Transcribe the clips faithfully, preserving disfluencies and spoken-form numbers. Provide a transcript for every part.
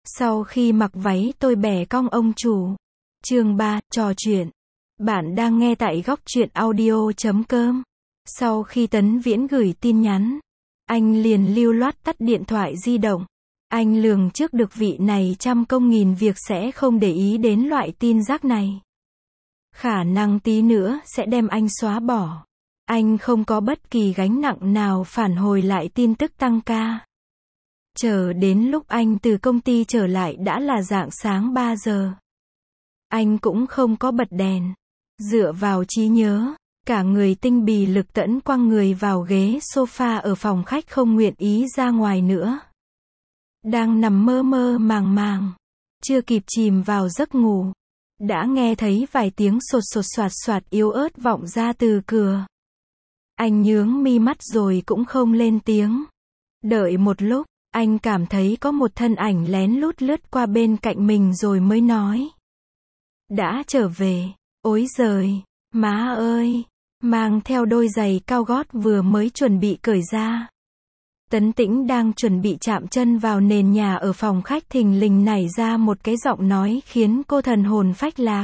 Sau khi mặc váy tôi bẻ cong ông chủ. Chương ba, trò chuyện. Bạn đang nghe tại góc truyện audio chấm com. Sau khi Tấn Viễn gửi tin nhắn, anh liền lưu loát tắt điện thoại di động. Anh lường trước được vị này trăm công nghìn việc sẽ không để ý đến loại tin rác này. Khả năng tí nữa sẽ đem anh xóa bỏ. Anh không có bất kỳ gánh nặng nào phản hồi lại tin tức tăng ca. Chờ đến lúc anh từ công ty trở lại đã là rạng sáng ba giờ. Anh cũng không có bật đèn. Dựa vào trí nhớ, cả người tinh bì lực tẫn quăng người vào ghế sofa ở phòng khách không nguyện ý ra ngoài nữa. Đang nằm mơ mơ màng màng, chưa kịp chìm vào giấc ngủ, đã nghe thấy vài tiếng sột sột soạt soạt yếu ớt vọng ra từ cửa. Anh nhướng mi mắt rồi cũng không lên tiếng. Đợi một lúc, anh cảm thấy có một thân ảnh lén lút lướt qua bên cạnh mình rồi mới nói. Đã trở về, ối giời, má ơi, mang theo đôi giày cao gót vừa mới chuẩn bị cởi ra. Tấn Tĩnh đang chuẩn bị chạm chân vào nền nhà ở phòng khách thình lình nảy ra một cái giọng nói khiến cô thần hồn phách lạc.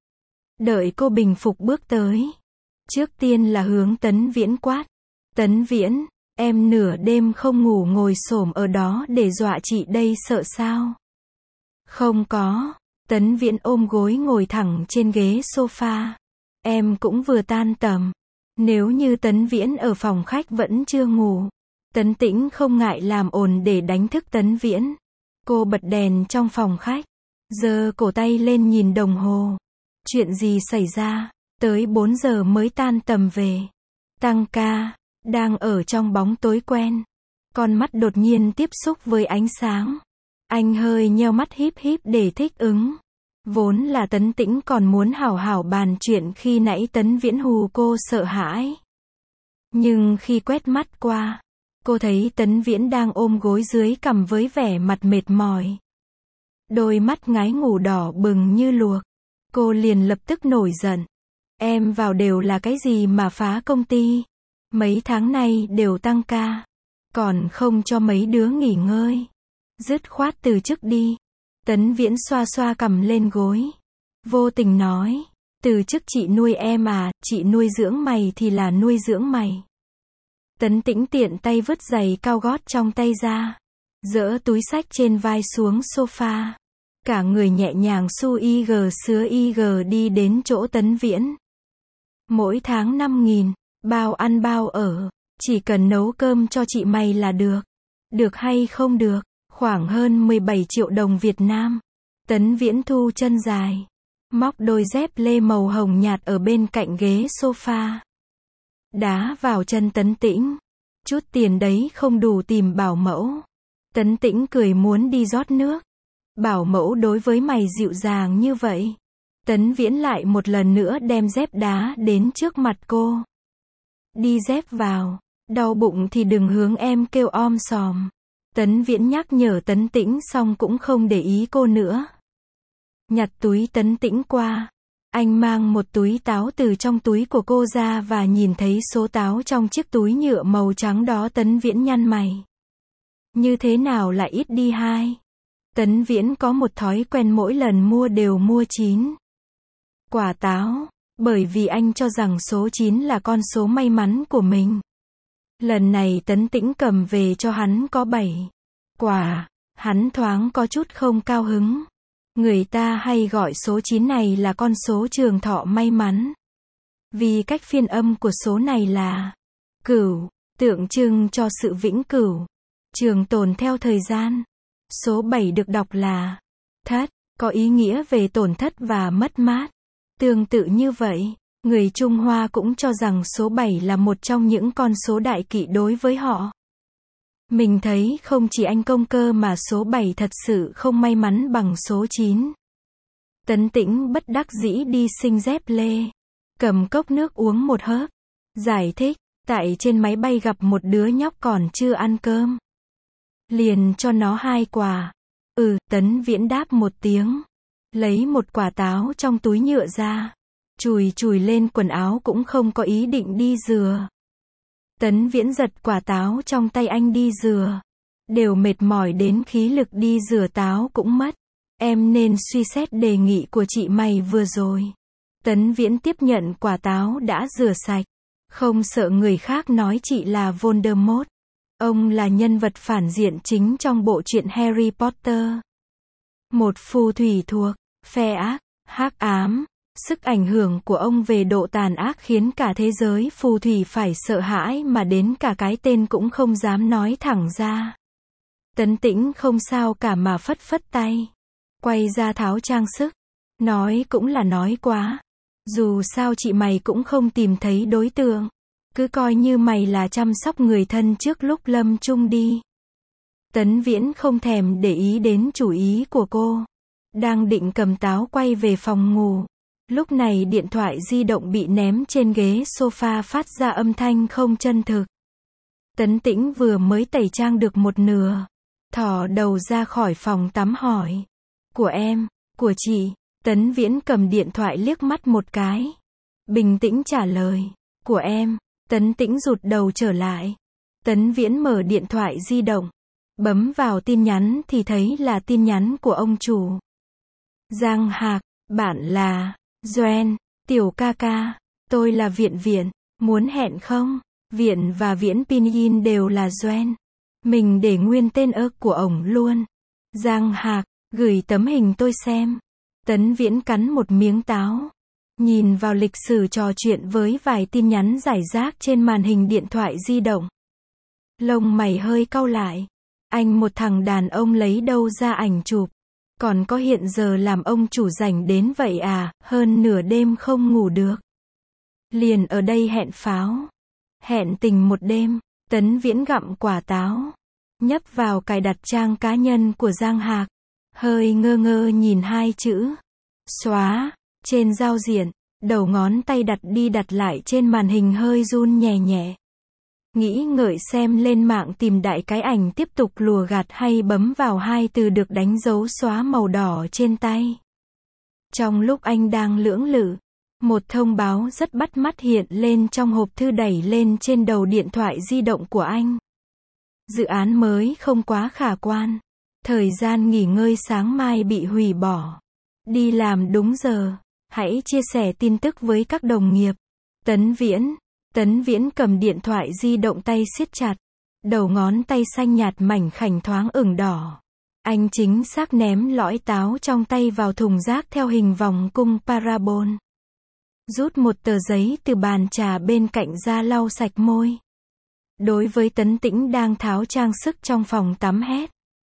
Đợi cô bình phục bước tới. Trước tiên là hướng Tấn Viễn quát. Tấn Viễn, em nửa đêm không ngủ ngồi xổm ở đó để dọa chị đây sợ sao? Không có. Tấn Viễn ôm gối ngồi thẳng trên ghế sofa. Em cũng vừa tan tầm. Nếu như Tấn Viễn ở phòng khách vẫn chưa ngủ, Tấn Tĩnh không ngại làm ồn để đánh thức Tấn Viễn. Cô bật đèn trong phòng khách, giơ cổ tay lên nhìn đồng hồ. Chuyện gì xảy ra? Tới bốn giờ mới tan tầm về. Tăng ca, đang ở trong bóng tối quen. Con mắt đột nhiên tiếp xúc với ánh sáng. Anh hơi nheo mắt híp híp để thích ứng. Vốn là Tấn Tĩnh còn muốn hảo hảo bàn chuyện khi nãy Tấn Viễn hù cô sợ hãi. Nhưng khi quét mắt qua, cô thấy Tấn Viễn đang ôm gối dưới cằm với vẻ mặt mệt mỏi. Đôi mắt ngái ngủ đỏ bừng như luộc. Cô liền lập tức nổi giận. Em vào đều là cái gì mà phá công ty? Mấy tháng nay đều tăng ca. Còn không cho mấy đứa nghỉ ngơi. Dứt khoát từ chức đi. Tấn Viễn xoa xoa cằm lên gối. Vô tình nói. Từ chức chị nuôi em à, chị nuôi dưỡng mày thì là nuôi dưỡng mày. Tấn Tĩnh tiện tay vứt giày cao gót trong tay ra. Dỡ túi xách trên vai xuống sofa. Cả người nhẹ nhàng xu y gờ sứa y gờ đi đến chỗ Tấn Viễn. Mỗi tháng năm nghìn, bao ăn bao ở, chỉ cần nấu cơm cho chị mày là được. Được hay không được, khoảng hơn mười bảy triệu đồng Việt Nam. Tấn Viễn thu chân dài, móc đôi dép lê màu hồng nhạt ở bên cạnh ghế sofa. Đá vào chân Tấn Tĩnh. Chút tiền đấy không đủ tìm bảo mẫu. Tấn Tĩnh cười muốn đi rót nước. Bảo mẫu đối với mày dịu dàng như vậy. Tấn Viễn lại một lần nữa đem dép đá đến trước mặt cô. Đi dép vào, đau bụng thì đừng hướng em kêu om sòm. Tấn Viễn nhắc nhở Tấn Tĩnh xong cũng không để ý cô nữa. Nhặt túi Tấn Tĩnh qua. Anh mang một túi táo từ trong túi của cô ra và nhìn thấy số táo trong chiếc túi nhựa màu trắng đó. Tấn Viễn nhăn mày. Như thế nào lại ít đi hai? Tấn Viễn có một thói quen mỗi lần mua đều mua chín quả táo, bởi vì anh cho rằng số chín là con số may mắn của mình. Lần này Tấn Tĩnh cầm về cho hắn có bảy quả, hắn thoáng có chút không cao hứng. Người ta hay gọi số chín này là con số trường thọ may mắn. Vì cách phiên âm của số này là cửu, tượng trưng cho sự vĩnh cửu, trường tồn theo thời gian. Số bảy được đọc là thất, có ý nghĩa về tổn thất và mất mát. Tương tự như vậy, người Trung Hoa cũng cho rằng số bảy là một trong những con số đại kỵ đối với họ. Mình thấy không chỉ anh công cơ mà số bảy thật sự không may mắn bằng số chín. Tấn Tĩnh bất đắc dĩ đi xin dép lê. Cầm cốc nước uống một hớp. Giải thích, tại trên máy bay gặp một đứa nhóc còn chưa ăn cơm. Liền cho nó hai quả. Ừ, Tấn Viễn đáp một tiếng. Lấy một quả táo trong túi nhựa ra. Chùi chùi lên quần áo cũng không có ý định đi rửa. Tấn Viễn giật quả táo trong tay anh đi rửa. đều mệt mỏi đến khí lực đi rửa táo cũng mất. Em nên suy xét đề nghị của chị mày vừa rồi. Tấn Viễn tiếp nhận quả táo đã rửa sạch. Không sợ người khác nói chị là Voldemort. Ông là nhân vật phản diện chính trong bộ truyện Harry Potter. Một phù thủy thuộc phe ác, hắc ám. Sức ảnh hưởng của ông về độ tàn ác khiến cả thế giới phù thủy phải sợ hãi mà đến cả cái tên cũng không dám nói thẳng ra. Tấn Tĩnh không sao cả mà phất phất tay. Quay ra tháo trang sức. Nói cũng là nói quá. Dù sao chị mày cũng không tìm thấy đối tượng. Cứ coi như mày là chăm sóc người thân trước lúc lâm chung đi. Tấn Viễn không thèm để ý đến chủ ý của cô. Đang định cầm táo quay về phòng ngủ. Lúc này điện thoại di động bị ném trên ghế sofa phát ra âm thanh không chân thực. Tấn Tĩnh vừa mới tẩy trang được một nửa. Thò đầu ra khỏi phòng tắm hỏi. Của em, của chị. Tấn Viễn cầm điện thoại liếc mắt một cái. Bình tĩnh trả lời. Của em. Tấn Tĩnh rụt đầu trở lại. Tấn Viễn mở điện thoại di động. Bấm vào tin nhắn thì thấy là tin nhắn của ông chủ. Giang Hạc, bạn là Doan, tiểu ca ca. Tôi là Viện Viện, muốn hẹn không? Viện và Viễn Pinyin đều là Doan. Mình để nguyên tên ơ của ổng luôn. Giang Hạc, gửi tấm hình tôi xem. Tấn Viễn cắn một miếng táo. Nhìn vào lịch sử trò chuyện với vài tin nhắn rải rác trên màn hình điện thoại di động. Lông mày hơi cau lại. Anh một thằng đàn ông lấy đâu ra ảnh chụp. Còn có hiện giờ làm ông chủ rảnh đến vậy à, hơn nửa đêm không ngủ được. Liền ở đây hẹn pháo. Hẹn tình một đêm. Tấn Viễn gặm quả táo. Nhấp vào cài đặt trang cá nhân của Giang Hạc. Hơi ngơ ngơ nhìn hai chữ. Xóa. Trên giao diện. Đầu ngón tay đặt đi đặt lại trên màn hình hơi run nhẹ nhẹ. Nghĩ ngợi xem lên mạng tìm đại cái ảnh tiếp tục lùa gạt hay bấm vào hai từ được đánh dấu xóa màu đỏ trên tay. Trong lúc anh đang lưỡng lự, một thông báo rất bắt mắt hiện lên trong hộp thư đẩy lên trên đầu điện thoại di động của anh. Dự án mới không quá khả quan. Thời gian nghỉ ngơi sáng mai bị hủy bỏ. Đi làm đúng giờ. Hãy chia sẻ tin tức với các đồng nghiệp. Tấn Viễn. Tấn Viễn cầm điện thoại di động tay siết chặt. Đầu ngón tay xanh nhạt mảnh khảnh thoáng ửng đỏ. Anh chính xác ném lõi táo trong tay vào thùng rác theo hình vòng cung parabol. Rút một tờ giấy từ bàn trà bên cạnh ra lau sạch môi. Đối với Tấn Tĩnh đang tháo trang sức trong phòng tắm hét.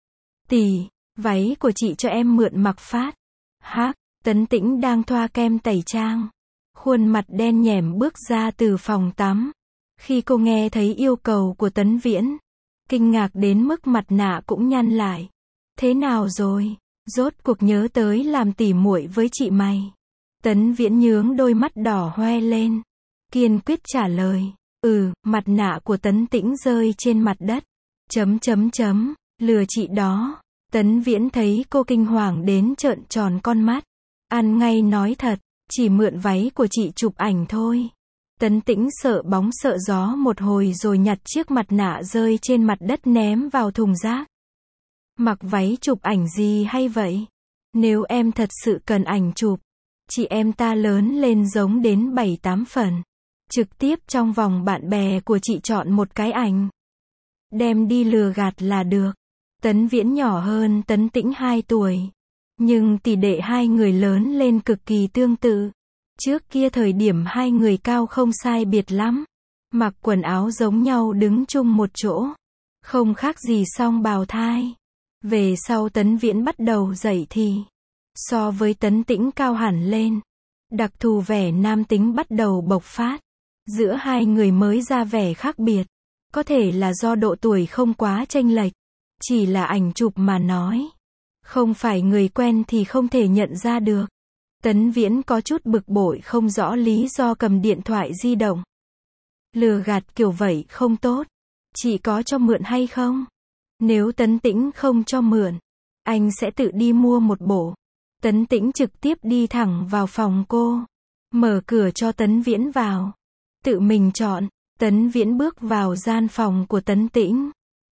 Tỷ, váy của chị cho em mượn mặc phát. Hắc, Tấn Tĩnh đang thoa kem tẩy trang. Khuôn mặt đen nhẻm bước ra từ phòng tắm. Khi cô nghe thấy yêu cầu của Tấn Viễn, kinh ngạc đến mức mặt nạ cũng nhăn lại. Thế nào rồi? Rốt cuộc nhớ tới làm tỉ muội với chị mày. Tấn Viễn nhướng đôi mắt đỏ hoe lên. Kiên quyết trả lời. Ừ, mặt nạ của Tấn Tĩnh rơi trên mặt đất. Chấm chấm chấm, lừa chị đó. Tấn Viễn thấy cô kinh hoàng đến trợn tròn con mắt. Ăn ngay nói thật. Chỉ mượn váy của chị chụp ảnh thôi. Tấn Tĩnh sợ bóng sợ gió một hồi rồi nhặt chiếc mặt nạ rơi trên mặt đất ném vào thùng rác. Mặc váy chụp ảnh gì hay vậy? Nếu em thật sự cần ảnh chụp, chị em ta lớn lên giống đến bảy tám phần. Trực tiếp trong vòng bạn bè của chị chọn một cái ảnh. Đem đi lừa gạt là được. Tấn Viễn nhỏ hơn Tấn Tĩnh hai tuổi. Nhưng tỷ đệ hai người lớn lên cực kỳ tương tự. Trước kia thời điểm hai người cao không sai biệt lắm. Mặc quần áo giống nhau đứng chung một chỗ. Không khác gì song bào thai. Về sau Tấn Viễn bắt đầu dậy thì. So với Tấn Tĩnh cao hẳn lên. Đặc thù vẻ nam tính bắt đầu bộc phát. Giữa hai người mới ra vẻ khác biệt. Có thể là do độ tuổi không quá chênh lệch. Chỉ là ảnh chụp mà nói. Không phải người quen thì không thể nhận ra được. Tấn Viễn có chút bực bội không rõ lý do cầm điện thoại di động. Lừa gạt kiểu vậy không tốt. Chị có cho mượn hay không? Nếu Tấn Tĩnh không cho mượn, anh sẽ tự đi mua một bộ. Tấn Tĩnh trực tiếp đi thẳng vào phòng cô. Mở cửa cho Tấn Viễn vào. Tự mình chọn. Tấn Viễn bước vào gian phòng của Tấn Tĩnh.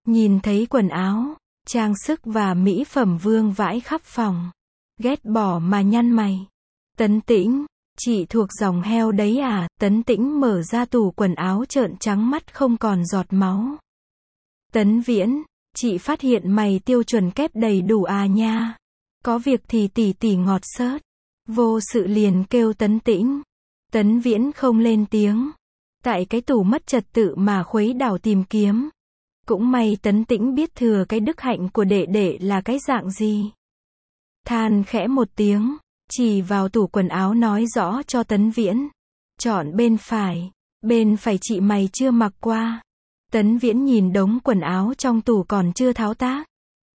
Nhìn thấy quần áo, trang sức và mỹ phẩm vương vãi khắp phòng. Ghét bỏ mà nhăn mày. Tấn Tĩnh, chị thuộc dòng heo đấy à? Tấn Tĩnh mở ra tủ quần áo trợn trắng mắt không còn giọt máu. Tấn Viễn, chị phát hiện mày tiêu chuẩn kép đầy đủ à nha. Có việc thì tỉ tỉ ngọt xớt. Vô sự liền kêu Tấn Tĩnh. Tấn Viễn không lên tiếng. Tại cái tủ mất trật tự mà khuấy đảo tìm kiếm. Cũng may Tấn Tĩnh biết thừa cái đức hạnh của đệ đệ là cái dạng gì. Than khẽ một tiếng, chỉ vào tủ quần áo nói rõ cho Tấn Viễn. Chọn bên phải, bên phải chị mày chưa mặc qua. Tấn Viễn nhìn đống quần áo trong tủ còn chưa tháo tác.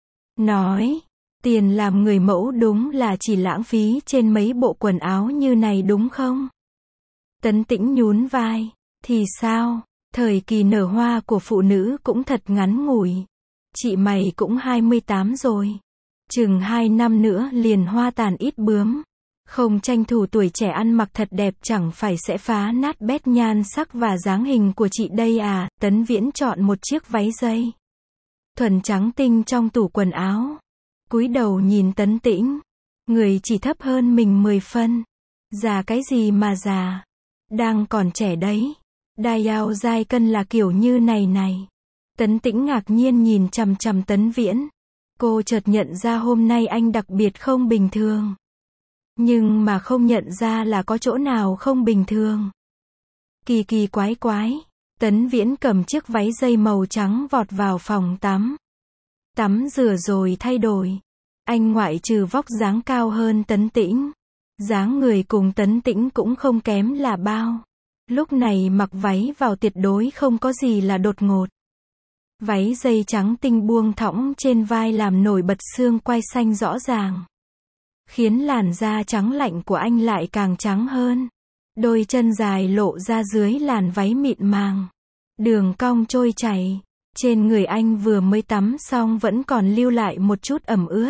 Nói, tiền làm người mẫu đúng là chỉ lãng phí trên mấy bộ quần áo như này đúng không? Tấn Tĩnh nhún vai, thì sao, thời kỳ nở hoa của phụ nữ cũng thật ngắn ngủi. Chị mày cũng hai mươi tám rồi. Chừng hai năm nữa liền hoa tàn ít bướm. Không tranh thủ tuổi trẻ ăn mặc thật đẹp chẳng phải sẽ phá nát bét nhan sắc và dáng hình của chị đây à. Tấn Viễn chọn một chiếc váy dây thuần trắng tinh trong tủ quần áo. Cúi đầu nhìn Tấn Tĩnh. Người chỉ thấp hơn mình mười phân. Già cái gì mà già. Đang còn trẻ đấy. Đai eo dai cân là kiểu như này này. Tấn Tĩnh ngạc nhiên nhìn chằm chằm Tấn Viễn. Cô chợt nhận ra hôm nay anh đặc biệt không bình thường. Nhưng mà không nhận ra là có chỗ nào không bình thường. Kỳ kỳ quái quái. Tấn Viễn cầm chiếc váy dây màu trắng vọt vào phòng tắm. Tắm rửa rồi thay đổi. Anh ngoại trừ vóc dáng cao hơn Tấn Tĩnh. Dáng người cùng Tấn Tĩnh cũng không kém là bao. Lúc này mặc váy vào tuyệt đối không có gì là đột ngột. Váy dây trắng tinh buông thõng trên vai làm nổi bật xương quai xanh rõ ràng. Khiến làn da trắng lạnh của anh lại càng trắng hơn. Đôi chân dài lộ ra dưới làn váy mịn màng. Đường cong trôi chảy. Trên người anh vừa mới tắm xong vẫn còn lưu lại một chút ẩm ướt.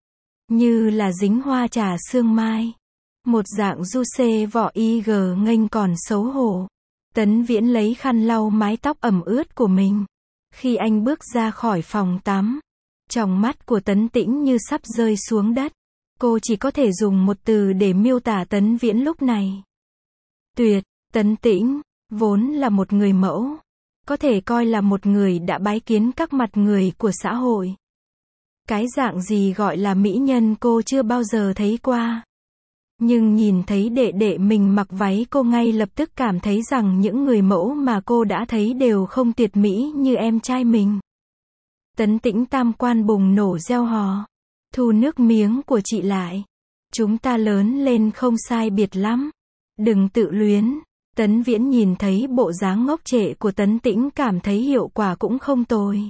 Như là dính hoa trà sương mai. Một dạng du xê vỏ y gờ nghênh còn xấu hổ. Tấn Viễn lấy khăn lau mái tóc ẩm ướt của mình. Khi anh bước ra khỏi phòng tắm, tròng mắt của Tấn Tĩnh như sắp rơi xuống đất. Cô chỉ có thể dùng một từ để miêu tả Tấn Viễn lúc này. Tuyệt. Tấn Tĩnh, vốn là một người mẫu. Có thể coi là một người đã bái kiến các mặt người của xã hội. Cái dạng gì gọi là mỹ nhân cô chưa bao giờ thấy qua. Nhưng nhìn thấy đệ đệ mình mặc váy cô ngay lập tức cảm thấy rằng những người mẫu mà cô đã thấy đều không tuyệt mỹ như em trai mình. Tấn Tĩnh tam quan bùng nổ reo hò. Thu nước miếng của chị lại. Chúng ta lớn lên không sai biệt lắm. Đừng tự luyến. Tấn Viễn nhìn thấy bộ dáng ngốc trệ của Tấn Tĩnh cảm thấy hiệu quả cũng không tồi.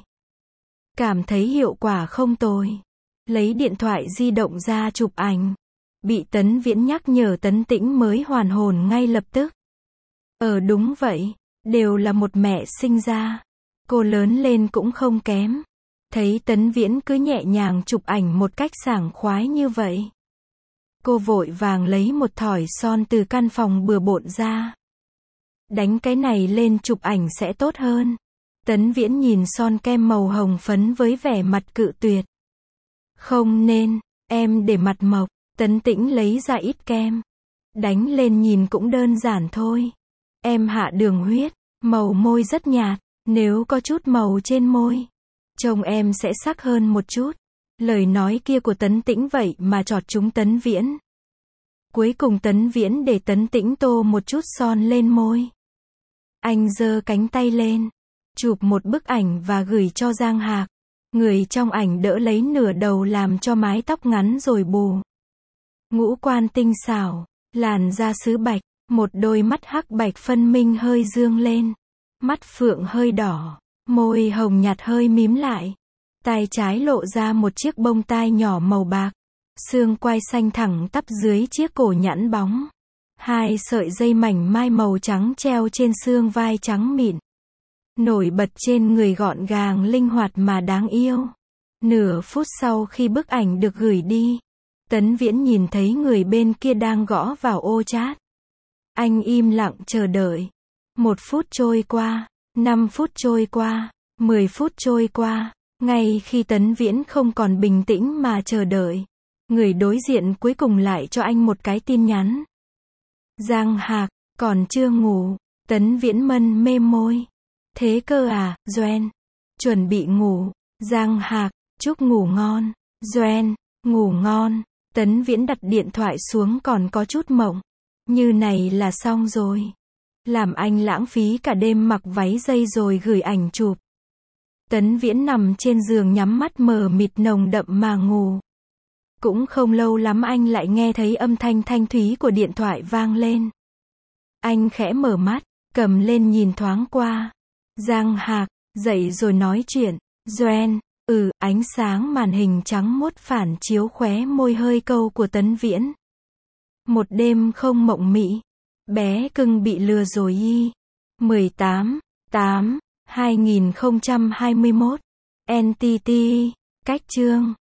Cảm thấy hiệu quả không tồi. Lấy điện thoại di động ra chụp ảnh. Bị Tấn Viễn nhắc nhở Tấn Tĩnh mới hoàn hồn ngay lập tức. Ờ đúng vậy. Đều là một mẹ sinh ra. Cô lớn lên cũng không kém. Thấy Tấn Viễn cứ nhẹ nhàng chụp ảnh một cách sảng khoái như vậy. Cô vội vàng lấy một thỏi son từ căn phòng bừa bộn ra. Đánh cái này lên chụp ảnh sẽ tốt hơn. Tấn Viễn nhìn son kem màu hồng phấn với vẻ mặt cự tuyệt. Không nên, em để mặt mộc. Tấn Tĩnh lấy ra ít kem. Đánh lên nhìn cũng đơn giản thôi. Em hạ đường huyết, màu môi rất nhạt, nếu có chút màu trên môi, trông em sẽ sắc hơn một chút. Lời nói kia của Tấn Tĩnh vậy mà chọt trúng Tấn Viễn. Cuối cùng Tấn Viễn để Tấn Tĩnh tô một chút son lên môi. Anh giơ cánh tay lên, chụp một bức ảnh và gửi cho Giang Hạc. Người trong ảnh đỡ lấy nửa đầu làm cho mái tóc ngắn rồi bù. Ngũ quan tinh xảo, làn da sứ bạch, một đôi mắt hắc bạch phân minh hơi dương lên. Mắt phượng hơi đỏ, môi hồng nhạt hơi mím lại. Tai trái lộ ra một chiếc bông tai nhỏ màu bạc. Xương quai xanh thẳng tắp dưới chiếc cổ nhẵn bóng. Hai sợi dây mảnh mai màu trắng treo trên xương vai trắng mịn. Nổi bật trên người gọn gàng linh hoạt mà đáng yêu. Nửa phút sau khi bức ảnh được gửi đi, Tấn Viễn nhìn thấy người bên kia đang gõ vào ô chat. Anh im lặng chờ đợi. Một phút trôi qua, năm phút trôi qua, mười phút trôi qua, ngay khi Tấn Viễn không còn bình tĩnh mà chờ đợi, người đối diện cuối cùng lại cho anh một cái tin nhắn. Giang Hạc, còn chưa ngủ. Tấn Viễn mân mê môi. Thế cơ à, Doan. Chuẩn bị ngủ. Giang Hạc, chúc ngủ ngon. Doan, ngủ ngon. Tấn Viễn đặt điện thoại xuống còn có chút mộng. Như này là xong rồi. Làm anh lãng phí cả đêm mặc váy dây rồi gửi ảnh chụp. Tấn Viễn nằm trên giường nhắm mắt mờ mịt nồng đậm mà ngủ. Cũng không lâu lắm anh lại nghe thấy âm thanh thanh thúy của điện thoại vang lên. Anh khẽ mở mắt, cầm lên nhìn thoáng qua. Giang Hạc, dậy rồi nói chuyện. Doan, ừ, ánh sáng màn hình trắng muốt phản chiếu khóe môi hơi câu của Tấn Viễn. Một đêm không mộng mị. Bé cưng bị lừa rồi y. mười tám, tám, hai nghìn không trăm hai mươi mốt. en tê tê, cách chương.